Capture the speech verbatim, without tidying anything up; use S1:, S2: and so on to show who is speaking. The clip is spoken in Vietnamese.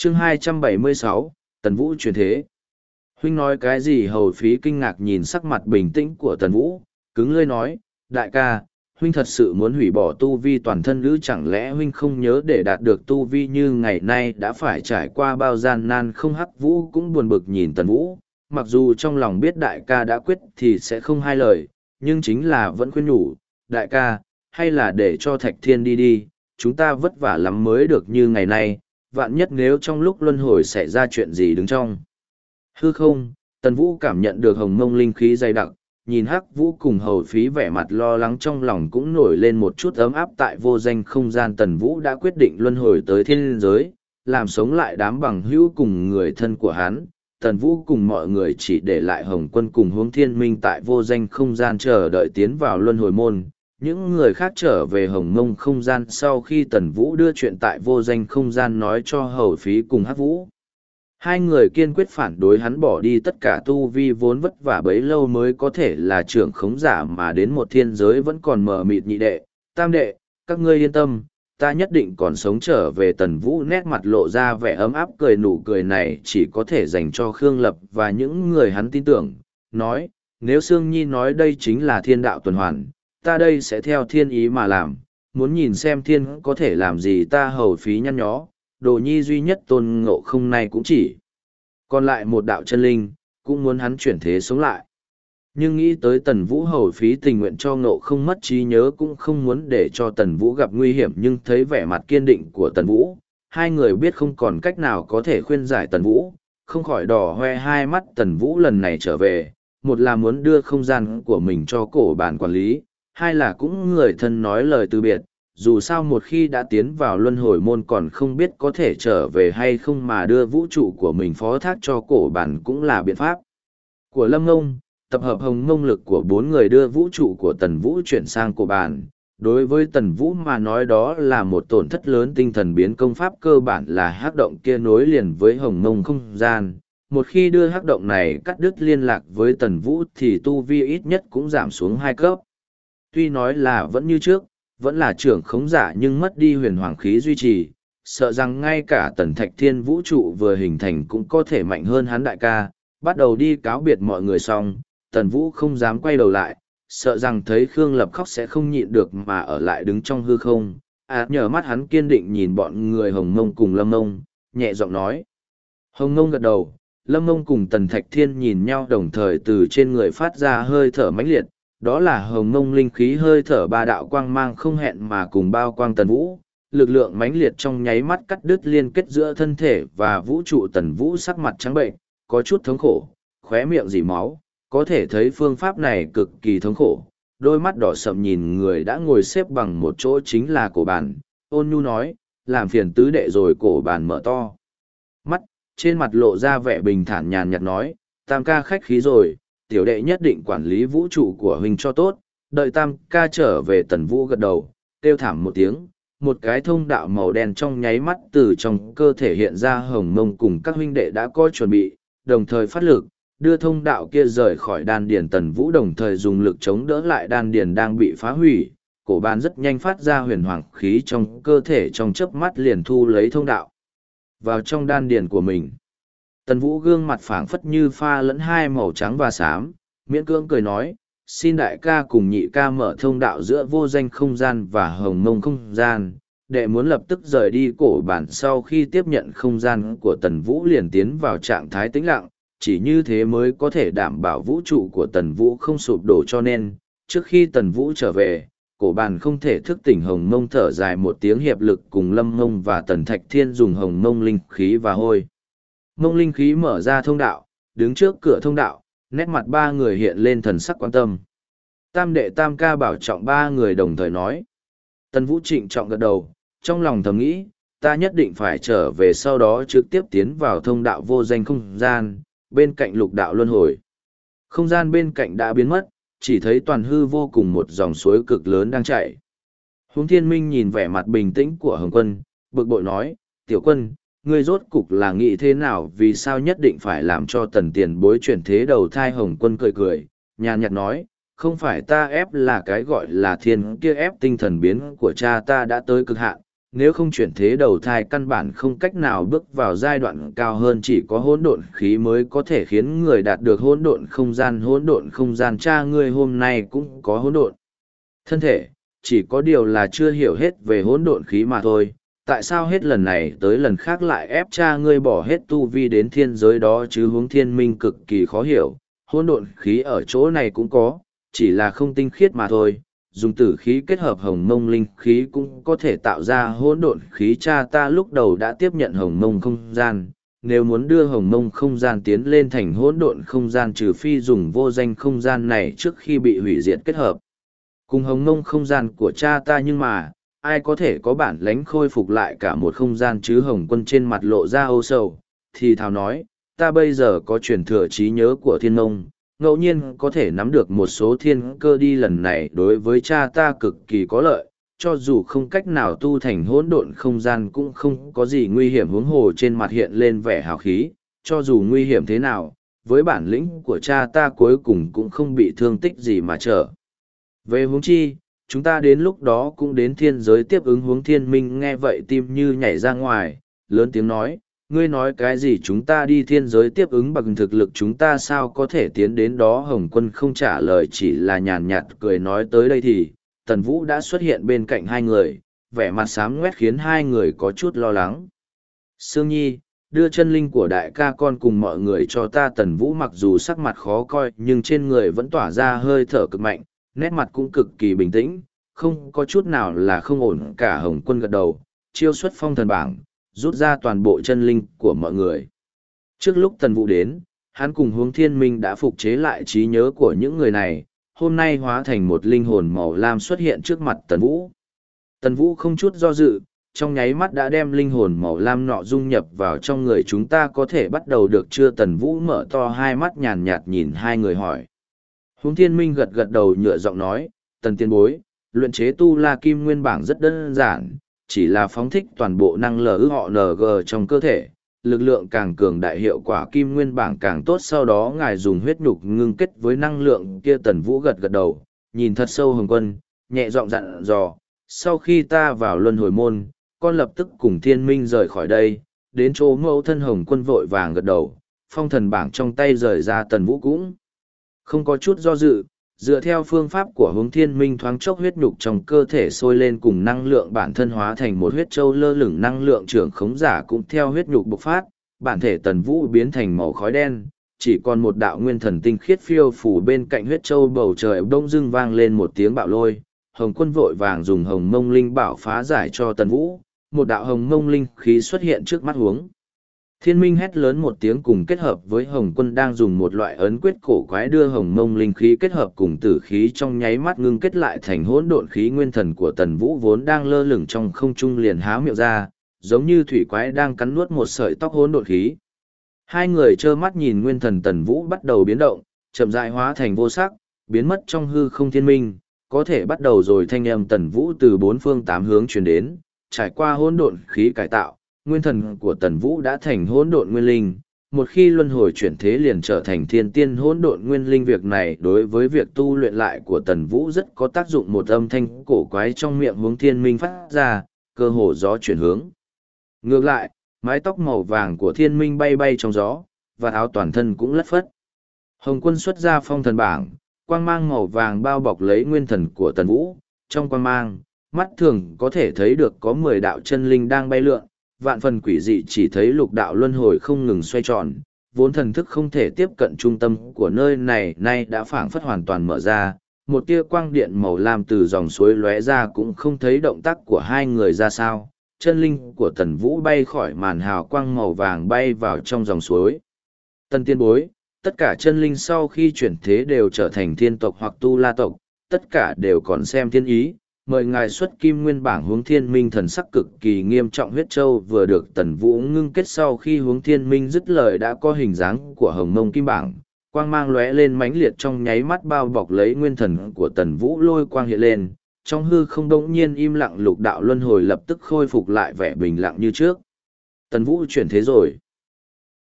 S1: chương hai trăm bảy mươi sáu, Tần Vũ chuyển thế. Huynh nói cái gì? Hầu Phí kinh ngạc nhìn sắc mặt bình tĩnh của Tần Vũ, cứng lưỡi nói, đại ca, huynh thật sự muốn hủy bỏ tu vi toàn thân nữ, chẳng lẽ huynh không nhớ để đạt được tu vi như ngày nay đã phải trải qua bao gian nan không? Hắc Vũ cũng buồn bực nhìn Tần Vũ, mặc dù trong lòng biết đại ca đã quyết thì sẽ không hai lời, nhưng chính là vẫn khuyên nhủ, đại ca, hay là để cho Thạch Thiên đi đi, chúng ta vất vả lắm mới được như ngày nay, vạn nhất nếu trong lúc luân hồi xảy ra chuyện gì đứng trong hư không. Tần Vũ cảm nhận được hồng mông linh khí dày đặc, nhìn Hắc Vũ cùng Hầu Phí vẻ mặt lo lắng, trong lòng cũng nổi lên một chút ấm áp. Tại vô danh không gian, Tần Vũ đã quyết định luân hồi tới thiên giới, làm sống lại đám bằng hữu cùng người thân của hắn. Tần Vũ cùng mọi người chỉ để lại Hồng Quân cùng Hướng Thiên Minh tại vô danh không gian chờ đợi tiến vào luân hồi môn. Những người khác trở về hồng mông không gian sau khi Tần Vũ đưa chuyện tại vô danh không gian nói cho Hầu Phí cùng Hắc Vũ. Hai người kiên quyết phản đối hắn bỏ đi tất cả tu vi vốn vất vả bấy lâu mới có thể là trưởng khống giả mà đến một thiên giới vẫn còn mờ mịt. Nhị đệ, tam đệ, các ngươi yên tâm, ta nhất định còn sống trở về. Tần Vũ nét mặt lộ ra vẻ ấm áp, cười nụ cười này chỉ có thể dành cho Khương Lập và những người hắn tin tưởng, nói, nếu Sương Nhi nói đây chính là thiên đạo tuần hoàn, ta đây sẽ theo thiên ý mà làm, muốn nhìn xem thiên có thể làm gì ta. Hầu Phí nhăn nhó, Đồ Nhi duy nhất Tôn Ngộ Không này cũng chỉ còn lại một đạo chân linh, cũng muốn hắn chuyển thế sống lại. Nhưng nghĩ tới Tần Vũ, Hầu Phí tình nguyện cho Ngộ Không mất trí nhớ cũng không muốn để cho Tần Vũ gặp nguy hiểm. Nhưng thấy vẻ mặt kiên định của Tần Vũ, hai người biết không còn cách nào có thể khuyên giải Tần Vũ, không khỏi đỏ hoe hai mắt. Tần Vũ lần này trở về, một là muốn đưa không gian của mình cho cổ bản quản lý, hai là cũng người thân nói lời từ biệt. Dù sao một khi đã tiến vào luân hồi môn còn không biết có thể trở về hay không, mà đưa vũ trụ của mình phó thác cho cổ bản cũng là biện pháp của Lâm Ngông. Tập hợp hồng mông lực của bốn người đưa vũ trụ của Tần Vũ chuyển sang cổ bản. Đối với Tần Vũ mà nói đó là một tổn thất lớn. Tinh thần biến công pháp cơ bản là hắc động kia nối liền với hồng mông không gian. Một khi đưa hắc động này cắt đứt liên lạc với Tần Vũ thì tu vi ít nhất cũng giảm xuống hai cấp. Tuy nói là vẫn như trước, vẫn là trưởng khống giả, nhưng mất đi huyền hoàng khí duy trì, sợ rằng ngay cả Tần Thạch Thiên vũ trụ vừa hình thành cũng có thể mạnh hơn hắn. Đại ca, bắt đầu đi. Cáo biệt mọi người xong, Tần Vũ không dám quay đầu lại, sợ rằng thấy Khương Lập khóc sẽ không nhịn được mà ở lại đứng trong hư không. À, nhờ mắt hắn kiên định nhìn bọn người Hồng Mông cùng Lâm Mông, nhẹ giọng nói. Hồng Mông gật đầu, Lâm Mông cùng Tần Thạch Thiên nhìn nhau đồng thời từ trên người phát ra hơi thở mãnh liệt. Đó là hồng mông linh khí, hơi thở ba đạo quang mang không hẹn mà cùng bao quang Tần Vũ, lực lượng mãnh liệt trong nháy mắt cắt đứt liên kết giữa thân thể và vũ trụ. Tần Vũ sắc mặt trắng bệnh, có chút thống khổ, khóe miệng rỉ máu, có thể thấy phương pháp này cực kỳ thống khổ. Đôi mắt đỏ sậm nhìn người đã ngồi xếp bằng một chỗ chính là cổ bản, ôn nhu nói, làm phiền tứ đệ rồi. Cổ bản mở to mắt, trên mặt lộ ra vẻ bình thản nhàn nhạt nói, tam ca khách khí rồi, tiểu đệ nhất định quản lý vũ trụ của huynh cho tốt. Đợi tam ca trở về. Tần Vũ gật đầu, kêu thảm một tiếng, một cái thông đạo màu đen trong nháy mắt từ trong cơ thể hiện ra. Hồng Mông cùng các huynh đệ đã có chuẩn bị, đồng thời phát lực, đưa thông đạo kia rời khỏi đan điền. Tần Vũ đồng thời dùng lực chống đỡ lại đan điền đang bị phá hủy. Cổ bàn rất nhanh phát ra huyền hoàng khí trong cơ thể, trong chớp mắt liền thu lấy thông đạo vào trong đan điền của mình. Tần Vũ gương mặt phảng phất như pha lẫn hai màu trắng và xám, miễn cưỡng cười nói, xin đại ca cùng nhị ca mở thông đạo giữa vô danh không gian và hồng mông không gian. Đệ muốn lập tức rời đi. Cổ bản sau khi tiếp nhận không gian của Tần Vũ liền tiến vào trạng thái tĩnh lặng, chỉ như thế mới có thể đảm bảo vũ trụ của Tần Vũ không sụp đổ. Cho nên, trước khi Tần Vũ trở về, cổ bản không thể thức tỉnh. Hồng Mông thở dài một tiếng, hiệp lực cùng Lâm Mông và Tần Thạch Thiên dùng hồng mông linh khí và hôi mông linh khí mở ra thông đạo. Đứng trước cửa thông đạo, nét mặt ba người hiện lên thần sắc quan tâm. Tam đệ tam ca bảo trọng. Ba người đồng thời nói. Tần Vũ trịnh trọng gật đầu, trong lòng thầm nghĩ, ta nhất định phải trở về, sau đó trực tiếp tiến vào thông đạo vô danh không gian, bên cạnh lục đạo luân hồi. Không gian bên cạnh đã biến mất, chỉ thấy toàn hư vô cùng một dòng suối cực lớn đang chảy. Hướng Thiên Minh nhìn vẻ mặt bình tĩnh của Hồng Quân, bực bội nói, tiểu quân, ngươi rốt cục là nghĩ thế nào, vì sao nhất định phải làm cho Tần tiền bối chuyển thế đầu thai? Hồng Quân cười cười, nhàn nhạt nói, không phải ta ép, là cái gọi là thiên kia ép. Tinh thần biến của cha ta đã tới cực hạn, nếu không chuyển thế đầu thai căn bản không cách nào bước vào giai đoạn cao hơn, chỉ có hỗn độn khí mới có thể khiến người đạt được hỗn độn không gian. Hỗn độn không gian cha ngươi hôm nay cũng có hỗn độn thân thể, chỉ có điều là chưa hiểu hết về hỗn độn khí mà thôi. Tại sao hết lần này tới lần khác lại ép cha ngươi bỏ hết tu vi đến thiên giới đó chứ? Huống Thiên Minh cực kỳ khó hiểu. Hỗn độn khí ở chỗ này cũng có, chỉ là không tinh khiết mà thôi. Dùng tử khí kết hợp hồng mông linh khí cũng có thể tạo ra hỗn độn khí. Cha ta lúc đầu đã tiếp nhận hồng mông không gian, nếu muốn đưa hồng mông không gian tiến lên thành hỗn độn không gian, trừ phi dùng vô danh không gian này trước khi bị hủy diệt kết hợp cùng hồng mông không gian của cha ta, nhưng mà ai có thể có bản lãnh khôi phục lại cả một không gian chứ? Hồng Quân trên mặt lộ ra âu sầu, thì thào nói, ta bây giờ có truyền thừa trí nhớ của thiên mông, ngẫu nhiên có thể nắm được một số thiên cơ, đi lần này đối với cha ta cực kỳ có lợi, cho dù không cách nào tu thành hỗn độn không gian cũng không có gì nguy hiểm. Huống hồ trên mặt hiện lên vẻ hào khí, cho dù nguy hiểm thế nào, với bản lĩnh của cha ta cuối cùng cũng không bị thương tích gì mà trở về. Huống chi, chúng ta đến lúc đó cũng đến thiên giới tiếp ứng. Huống Thiên Minh nghe vậy tim như nhảy ra ngoài, lớn tiếng nói, ngươi nói cái gì? Chúng ta đi thiên giới tiếp ứng? Bằng thực lực chúng ta sao có thể tiến đến đó? Hồng Quân không trả lời, chỉ là nhàn nhạt cười nói. Tới đây thì Tần Vũ đã xuất hiện bên cạnh hai người, vẻ mặt xám ngoét khiến hai người có chút lo lắng. Sương Nhi, đưa chân linh của đại ca con cùng mọi người cho ta. Tần Vũ mặc dù sắc mặt khó coi nhưng trên người vẫn tỏa ra hơi thở cực mạnh, nét mặt cũng cực kỳ bình tĩnh, không có chút nào là không ổn cả. Hồng Quân gật đầu, chiêu xuất phong thần bảng, rút ra toàn bộ chân linh của mọi người. Trước lúc Tần Vũ đến, hắn cùng Hướng Thiên Minh đã phục chế lại trí nhớ của những người này, hôm nay hóa thành một linh hồn màu lam xuất hiện trước mặt Tần Vũ. Tần Vũ không chút do dự, trong nháy mắt đã đem linh hồn màu lam nọ dung nhập vào trong người. Chúng ta có thể bắt đầu được chưa? Tần Vũ mở to hai mắt nhàn nhạt nhìn hai người hỏi. Hướng Thiên Minh gật gật đầu nhựa giọng nói, Tần tiền bối, luyện chế tu la kim nguyên bảng rất đơn giản, chỉ là phóng thích toàn bộ năng lờ họ en giê trong cơ thể, lực lượng càng cường đại hiệu quả kim nguyên bảng càng tốt. Sau đó ngài dùng huyết nhục ngưng kết với năng lượng kia. Tần Vũ gật gật đầu, nhìn thật sâu Hồng Quân, nhẹ giọng dặn dò, sau khi ta vào luân hồi môn, con lập tức cùng Thiên Minh rời khỏi đây, đến chỗ mẫu thân. Hồng Quân vội vàng gật đầu, phong thần bảng trong tay rời ra. Tần Vũ cũng không có chút do dự, dựa theo phương pháp của Hướng Thiên Minh, thoáng chốc huyết nhục trong cơ thể sôi lên cùng năng lượng bản thân hóa thành một huyết châu lơ lửng. Năng lượng trưởng khống giả cũng theo huyết nhục bộc phát, bản thể Tần Vũ biến thành màu khói đen, chỉ còn một đạo nguyên thần tinh khiết phiêu phủ bên cạnh huyết châu. Bầu trời đông dưng vang lên một tiếng bạo lôi, Hồng Quân vội vàng dùng hồng mông linh bảo phá giải cho Tần Vũ, một đạo hồng mông linh khí xuất hiện trước mắt Hướng Thiên Minh hét lớn một tiếng, cùng kết hợp với Hồng Quân đang dùng một loại ấn quyết cổ quái đưa hồng mông linh khí kết hợp cùng tử khí, trong nháy mắt ngưng kết lại thành hỗn độn khí. Nguyên thần của Tần Vũ vốn đang lơ lửng trong không trung liền há miệng ra, giống như thủy quái đang cắn nuốt một sợi tóc hỗn độn khí. Hai người trơ mắt nhìn nguyên thần Tần Vũ bắt đầu biến động, chậm rãi hóa thành vô sắc, biến mất trong hư không. Thiên Minh, có thể bắt đầu rồi. Thanh âm Tần Vũ từ bốn phương tám hướng truyền đến, trải qua hỗn độn khí cải tạo, nguyên thần của Tần Vũ đã thành hỗn độn nguyên linh, một khi luân hồi chuyển thế liền trở thành thiên tiên hỗn độn nguyên linh. Việc này đối với việc tu luyện lại của Tần Vũ rất có tác dụng. Một âm thanh cổ quái trong miệng Hướng Thiên Minh phát ra, cơ hồ gió chuyển hướng ngược lại, mái tóc màu vàng của Thiên Minh bay bay trong gió, và áo toàn thân cũng lất phất. Hồng Quân xuất ra phong thần bảng, quang mang màu vàng bao bọc lấy nguyên thần của Tần Vũ. Trong quang mang, mắt thường có thể thấy được có mười đạo chân linh đang bay lượn, vạn phần quỷ dị. Chỉ thấy lục đạo luân hồi không ngừng xoay tròn, vốn thần thức không thể tiếp cận trung tâm của nơi này nay đã phảng phất hoàn toàn mở ra. Một tia quang điện màu lam từ dòng suối lóe ra, cũng không thấy động tác của hai người ra sao. Chân linh của Tần Vũ bay khỏi màn hào quang màu vàng bay vào trong dòng suối. Tần tiên bối, tất cả chân linh sau khi chuyển thế đều trở thành thiên tộc hoặc tu la tộc, tất cả đều còn xem thiên ý. Mời ngài xuất kim nguyên bảng. Hướng Thiên Minh thần sắc cực kỳ nghiêm trọng. Huyết châu vừa được Tần Vũ ngưng kết sau khi Hướng Thiên Minh dứt lời đã có hình dáng của hồng mông kim bảng, quang mang lóe lên mãnh liệt, trong nháy mắt bao bọc lấy nguyên thần của Tần Vũ. Lôi quang hiện lên, trong hư không đống nhiên im lặng, lục đạo luân hồi lập tức khôi phục lại vẻ bình lặng như trước. Tần Vũ chuyển thế rồi.